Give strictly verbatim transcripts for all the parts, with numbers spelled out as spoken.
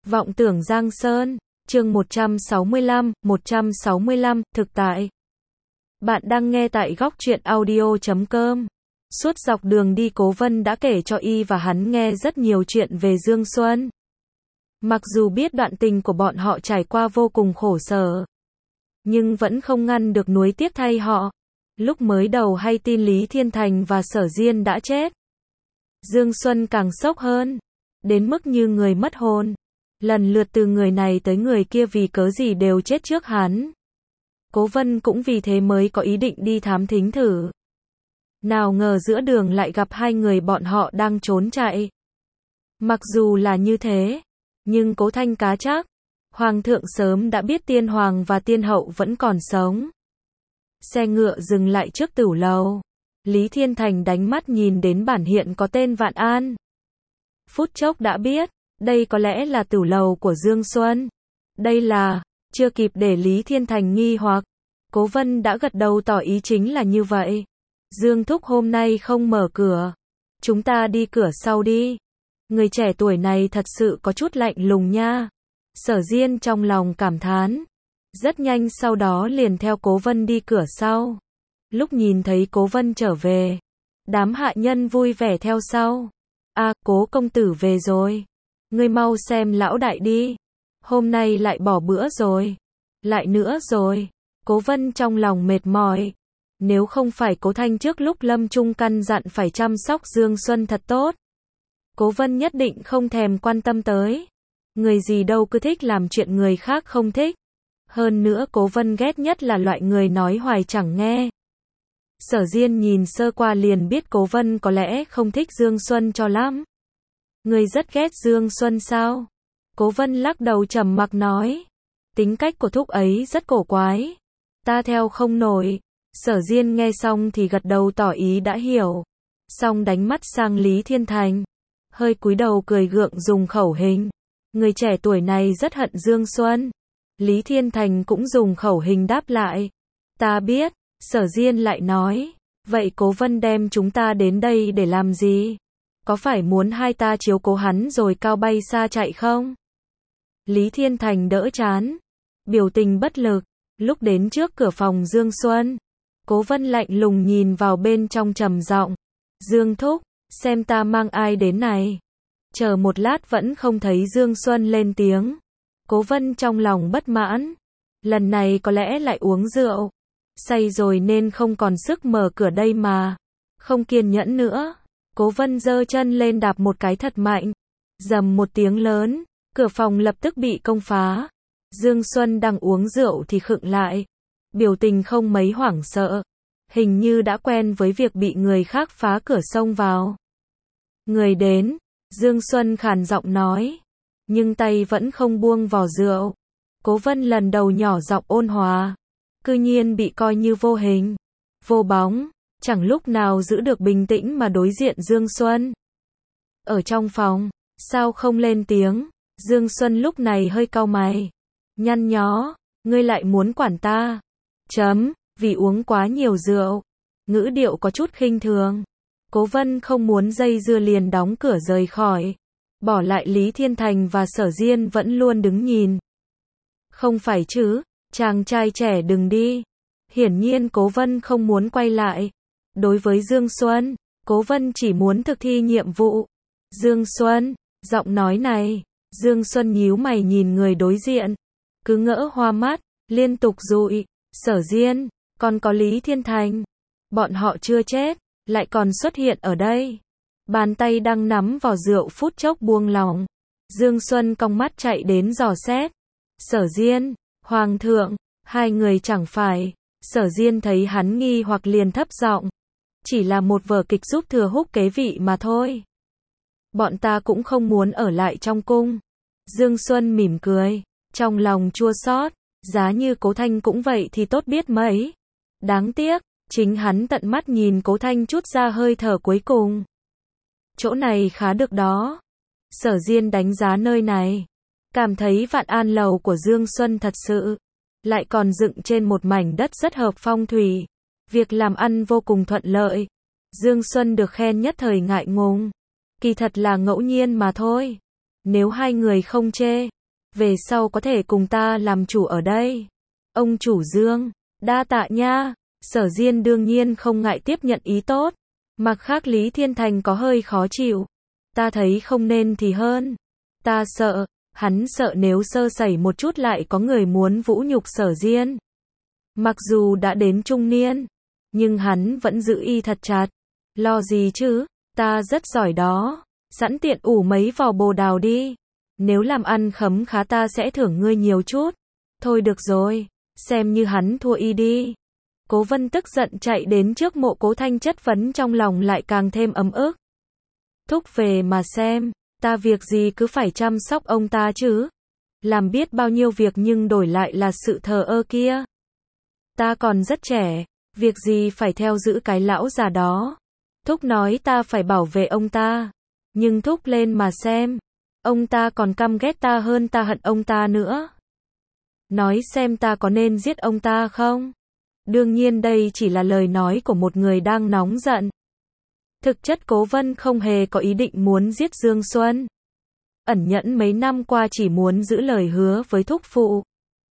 Vọng tưởng Giang Sơn, chương một trăm sáu mươi lăm, một trăm sáu mươi lăm, thực tại. Bạn đang nghe tại góc truyện audio chấm com. Suốt dọc đường đi Cố Vân đã kể cho y và hắn nghe rất nhiều chuyện về Dương Xuân. Mặc dù biết đoạn tình của bọn họ trải qua vô cùng khổ sở, nhưng vẫn không ngăn được nuối tiếc thay họ. Lúc mới đầu hay tin Lý Thiên Thành và Sở Diên đã chết, Dương Xuân càng sốc hơn, đến mức như người mất hồn. Lần lượt từ người này tới người kia vì cớ gì đều chết trước hắn. Cố Vân cũng vì thế mới có ý định đi thám thính thử. Nào ngờ giữa đường lại gặp hai người bọn họ đang trốn chạy. Mặc dù là như thế, nhưng Cố Thanh cá chắc, Hoàng thượng sớm đã biết tiên hoàng và tiên hậu vẫn còn sống. Xe ngựa dừng lại trước tửu lầu. Lý Thiên Thành đánh mắt nhìn đến bản hiện có tên Vạn An. Phút chốc đã biết, đây có lẽ là tửu lầu của Dương Xuân. Đây là, chưa kịp để Lý Thiên Thành nghi hoặc, Cố Vân đã gật đầu tỏ ý chính là như vậy. Dương thúc hôm nay không mở cửa, chúng ta đi cửa sau đi. Người trẻ tuổi này thật sự có chút lạnh lùng nha. Sở Diên trong lòng cảm thán. Rất nhanh sau đó liền theo Cố Vân đi cửa sau. Lúc nhìn thấy Cố Vân trở về, đám hạ nhân vui vẻ theo sau. À, Cố công tử về rồi. Ngươi mau xem lão đại đi. Hôm nay lại bỏ bữa rồi. Lại nữa rồi. Cố Vân trong lòng mệt mỏi. Nếu không phải Cố Thanh trước lúc lâm chung căn dặn phải chăm sóc Dương Xuân thật tốt, Cố Vân nhất định không thèm quan tâm tới. Người gì đâu cứ thích làm chuyện người khác không thích. Hơn nữa Cố Vân ghét nhất là loại người nói hoài chẳng nghe. Sở Diên nhìn sơ qua liền biết Cố Vân có lẽ không thích Dương Xuân cho lắm. Người rất ghét Dương Xuân sao? Cố Vân lắc đầu trầm mặc nói. Tính cách của thúc ấy rất cổ quái. Ta theo không nổi. Sở Diên nghe xong thì gật đầu tỏ ý đã hiểu. Xong đánh mắt sang Lý Thiên Thành. Hơi cúi đầu cười gượng dùng khẩu hình. Người trẻ tuổi này rất hận Dương Xuân. Lý Thiên Thành cũng dùng khẩu hình đáp lại. Ta biết. Sở Diên lại nói. Vậy Cố Vân đem chúng ta đến đây để làm gì? Có phải muốn hai ta chiếu cố hắn rồi cao bay xa chạy không? Lý Thiên Thành đỡ chán, biểu tình bất lực. Lúc đến trước cửa phòng Dương Xuân, Cố Vân lạnh lùng nhìn vào bên trong trầm giọng. Dương thúc, xem ta mang ai đến này. Chờ một lát vẫn không thấy Dương Xuân lên tiếng. Cố Vân trong lòng bất mãn. Lần này có lẽ lại uống rượu. Say rồi nên không còn sức mở cửa đây mà. Không kiên nhẫn nữa. Cố Vân giơ chân lên đạp một cái thật mạnh. Dầm một tiếng lớn, cửa phòng lập tức bị công phá. Dương Xuân đang uống rượu thì khựng lại. Biểu tình không mấy hoảng sợ. Hình như đã quen với việc bị người khác phá cửa xông vào. Người đến, Dương Xuân khàn giọng nói. Nhưng tay vẫn không buông vò rượu. Cố Vân lần đầu nhỏ giọng ôn hòa. Cư nhiên bị coi như vô hình, vô bóng. Chẳng lúc nào giữ được bình tĩnh mà đối diện Dương Xuân. Ở trong phòng, sao không lên tiếng? Dương Xuân lúc này hơi cau mày. Nhăn nhó, ngươi lại muốn quản ta? Chấm, vì uống quá nhiều rượu. Ngữ điệu có chút khinh thường. Cố Vân không muốn dây dưa liền đóng cửa rời khỏi. Bỏ lại Lý Thiên Thành và Sở Diên vẫn luôn đứng nhìn. Không phải chứ, chàng trai trẻ đừng đi. Hiển nhiên Cố Vân không muốn quay lại. Đối với Dương Xuân, Cố Vân chỉ muốn thực thi nhiệm vụ. Dương Xuân, giọng nói này. Dương Xuân nhíu mày nhìn người đối diện. Cứ ngỡ hoa mắt, liên tục dụi. Sở Diên, còn có Lý Thiên Thành. Bọn họ chưa chết, lại còn xuất hiện ở đây. Bàn tay đang nắm vào rượu phút chốc buông lỏng. Dương Xuân cong mắt chạy đến dò xét. Sở Diên, Hoàng thượng, hai người chẳng phải. Sở Diên thấy hắn nghi hoặc liền thấp giọng. Chỉ là một vở kịch giúp thừa húc kế vị mà thôi. Bọn ta cũng không muốn ở lại trong cung. Dương Xuân mỉm cười, trong lòng chua xót. Giá như Cố Thanh cũng vậy thì tốt biết mấy. Đáng tiếc, chính hắn tận mắt nhìn Cố Thanh chút ra hơi thở cuối cùng. Chỗ này khá được đó. Sở Diên đánh giá nơi này. Cảm thấy Vạn An lầu của Dương Xuân thật sự. Lại còn dựng trên một mảnh đất rất hợp phong thủy. Việc làm ăn vô cùng thuận lợi. Dương Xuân được khen nhất thời ngại ngùng. Kỳ thật là ngẫu nhiên mà thôi. Nếu hai người không chê, về sau có thể cùng ta làm chủ ở đây. Ông chủ Dương, đa tạ nha. Sở Diên đương nhiên không ngại tiếp nhận ý tốt. Mặt khác Lý Thiên Thành có hơi khó chịu. Ta thấy không nên thì hơn. Ta sợ, hắn sợ nếu sơ sẩy một chút lại có người muốn vũ nhục Sở Diên. Mặc dù đã đến trung niên, nhưng hắn vẫn giữ y thật chặt. Lo gì chứ, ta rất giỏi đó. Sẵn tiện ủ mấy vò bồ đào đi. Nếu làm ăn khấm khá ta sẽ thưởng ngươi nhiều chút. Thôi được rồi, xem như hắn thua y đi. Cố Vân tức giận chạy đến trước mộ Cố Thanh chất vấn, trong lòng lại càng thêm ấm ức. Thúc về mà xem, ta việc gì cứ phải chăm sóc ông ta chứ. Làm biết bao nhiêu việc nhưng đổi lại là sự thờ ơ kia. Ta còn rất trẻ, việc gì phải theo giữ cái lão già đó. Thúc nói ta phải bảo vệ ông ta. Nhưng thúc lên mà xem, ông ta còn căm ghét ta hơn ta hận ông ta nữa. Nói xem ta có nên giết ông ta không? Đương nhiên đây chỉ là lời nói của một người đang nóng giận. Thực chất Cố Vân không hề có ý định muốn giết Dương Xuân. Ẩn nhẫn mấy năm qua chỉ muốn giữ lời hứa với thúc phụ.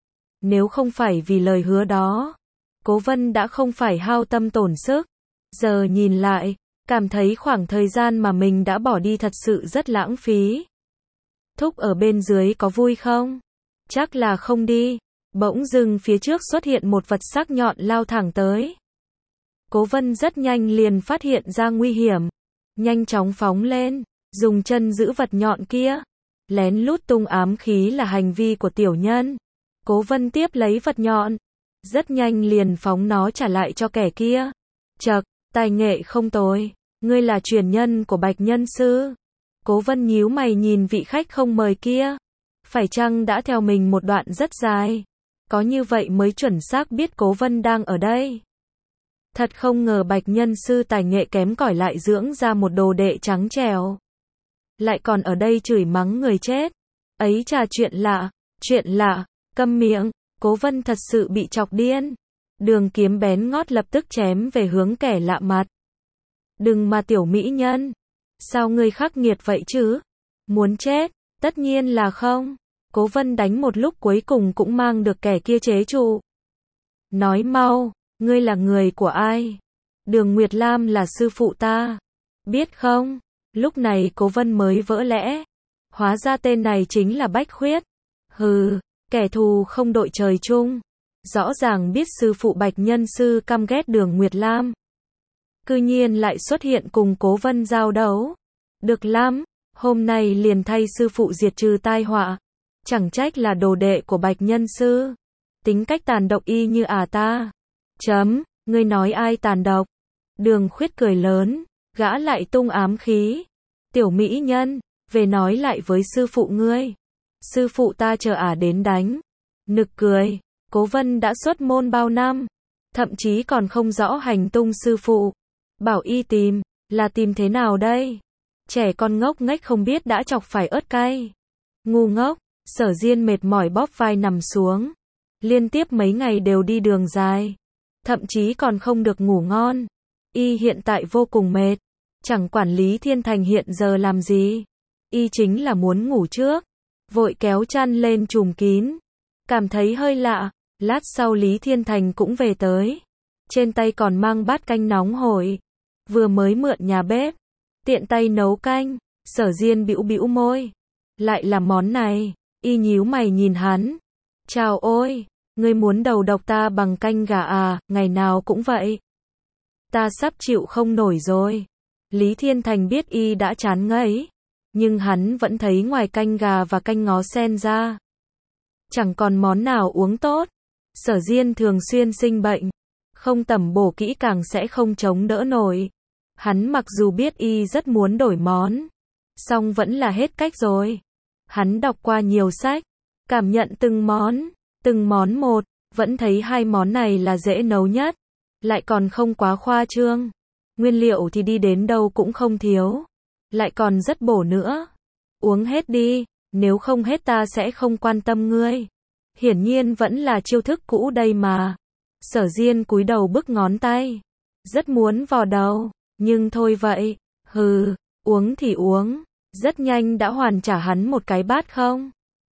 Nếu không phải vì lời hứa đó, Cố Vân đã không phải hao tâm tổn sức. Giờ nhìn lại, cảm thấy khoảng thời gian mà mình đã bỏ đi thật sự rất lãng phí. Thúc ở bên dưới có vui không? Chắc là không đi. Bỗng dưng phía trước xuất hiện một vật sắc nhọn lao thẳng tới. Cố Vân rất nhanh liền phát hiện ra nguy hiểm. Nhanh chóng phóng lên, dùng chân giữ vật nhọn kia. Lén lút tung ám khí là hành vi của tiểu nhân. Cố Vân tiếp lấy vật nhọn. Rất nhanh liền phóng nó trả lại cho kẻ kia. Chậc, tài nghệ không tồi. Ngươi là truyền nhân của Bạch Nhân Sư. Cố Vân nhíu mày nhìn vị khách không mời kia. Phải chăng đã theo mình một đoạn rất dài? Có như vậy mới chuẩn xác biết Cố Vân đang ở đây. Thật không ngờ Bạch Nhân Sư tài nghệ kém cỏi lại dưỡng ra một đồ đệ trắng trẻo. Lại còn ở đây chửi mắng người chết. Ấy chà, chuyện lạ, chuyện lạ, câm miệng. Cố Vân thật sự bị chọc điên. Đường kiếm bén ngót lập tức chém về hướng kẻ lạ mặt. Đừng mà tiểu mỹ nhân. Sao ngươi khắc nghiệt vậy chứ? Muốn chết? Tất nhiên là không. Cố Vân đánh một lúc cuối cùng cũng mang được kẻ kia chế trụ. Nói mau, ngươi là người của ai? Đường Nguyệt Lam là sư phụ ta. Biết không? Lúc này Cố Vân mới vỡ lẽ. Hóa ra tên này chính là Bách Khuyết. Hừ, kẻ thù không đội trời chung. Rõ ràng biết sư phụ Bạch Nhân Sư căm ghét Đường Nguyệt Lam. Cư nhiên lại xuất hiện cùng Cố Vân giao đấu. Được lắm, hôm nay liền thay sư phụ diệt trừ tai họa. Chẳng trách là đồ đệ của Bạch Nhân Sư. Tính cách tàn độc y như à ta. Chấm, ngươi nói ai tàn độc? Đường Khuyết cười lớn, gã lại tung ám khí. Tiểu mỹ nhân, về nói lại với sư phụ ngươi. Sư phụ ta chờ ả đến đánh. Nực cười, Cố Vân đã xuất môn bao năm, thậm chí còn không rõ hành tung sư phụ. Bảo y tìm, là tìm thế nào đây? Trẻ con ngốc nghếch không biết đã chọc phải ớt cay. Ngu ngốc. Sở Diên mệt mỏi bóp vai nằm xuống. Liên tiếp mấy ngày đều đi đường dài. Thậm chí còn không được ngủ ngon. Y hiện tại vô cùng mệt. Chẳng quản Lý Thiên Thành hiện giờ làm gì. Y chính là muốn ngủ trước. Vội kéo chăn lên trùm kín. Cảm thấy hơi lạ. Lát sau Lý Thiên Thành cũng về tới. Trên tay còn mang bát canh nóng hổi. Vừa mới mượn nhà bếp. Tiện tay nấu canh. Sở Diên bĩu bĩu môi. Lại là món này. Y nhíu mày nhìn hắn. Chào ôi, ngươi muốn đầu độc ta bằng canh gà à, ngày nào cũng vậy. Ta sắp chịu không nổi rồi. Lý Thiên Thành biết y đã chán ngấy. Nhưng hắn vẫn thấy ngoài canh gà và canh ngó sen ra. Chẳng còn món nào uống tốt. Sở Diên thường xuyên sinh bệnh. Không tẩm bổ kỹ càng sẽ không chống đỡ nổi. Hắn mặc dù biết y rất muốn đổi món. Song vẫn là hết cách rồi. Hắn đọc qua nhiều sách, cảm nhận từng món, từng món một, vẫn thấy hai món này là dễ nấu nhất, lại còn không quá khoa trương. Nguyên liệu thì đi đến đâu cũng không thiếu, lại còn rất bổ nữa. Uống hết đi, nếu không hết ta sẽ không quan tâm ngươi. Hiển nhiên vẫn là chiêu thức cũ đây mà. Sở Diên cúi đầu bức ngón tay, rất muốn vò đầu, nhưng thôi vậy, hừ, uống thì uống. Rất nhanh đã hoàn trả hắn một cái bát không.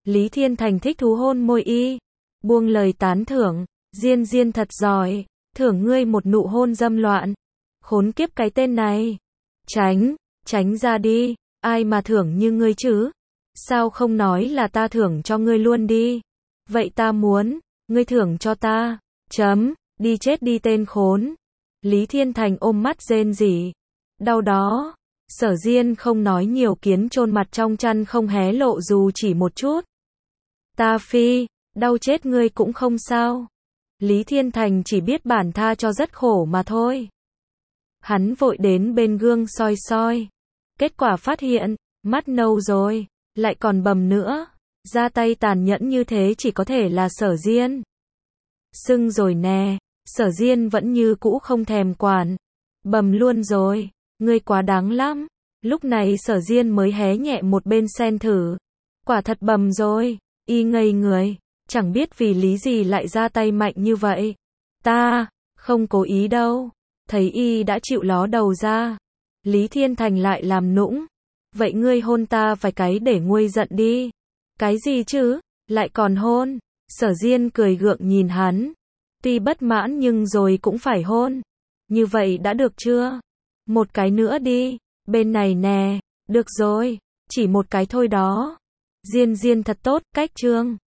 Lý Thiên Thành thích thú hôn môi y. Buông lời tán thưởng. Diên Diên thật giỏi. Thưởng ngươi một nụ hôn dâm loạn. Khốn kiếp cái tên này. Tránh, tránh ra đi. Ai mà thưởng như ngươi chứ? Sao không nói là ta thưởng cho ngươi luôn đi? Vậy ta muốn, ngươi thưởng cho ta. Chấm, đi chết đi tên khốn. Lý Thiên Thành ôm mắt rên rỉ. Đau đó. Sở Diên không nói nhiều, kiến chôn mặt trong chăn không hé lộ dù chỉ một chút. Ta phi, đau chết ngươi cũng không sao. Lý Thiên Thành chỉ biết bản tha cho rất khổ mà thôi. Hắn vội đến bên gương soi soi. Kết quả phát hiện, mắt nâu rồi, lại còn bầm nữa. Ra tay tàn nhẫn như thế chỉ có thể là Sở Diên. Sưng rồi nè, Sở Diên vẫn như cũ không thèm quản. Bầm luôn rồi, ngươi quá đáng lắm. Lúc này Sở Diên mới hé nhẹ một bên sen thử. Quả thật bầm rồi, y ngây người, chẳng biết vì lý gì lại ra tay mạnh như vậy. Ta, không cố ý đâu. Thấy y đã chịu ló đầu ra. Lý Thiên Thành lại làm nũng. Vậy ngươi hôn ta vài cái để nguôi giận đi. Cái gì chứ, lại còn hôn. Sở Diên cười gượng nhìn hắn. Tuy bất mãn nhưng rồi cũng phải hôn. Như vậy đã được chưa? Một cái nữa đi. Bên này nè. Được rồi, chỉ một cái thôi đó. Diên Diên thật tốt, cách trương.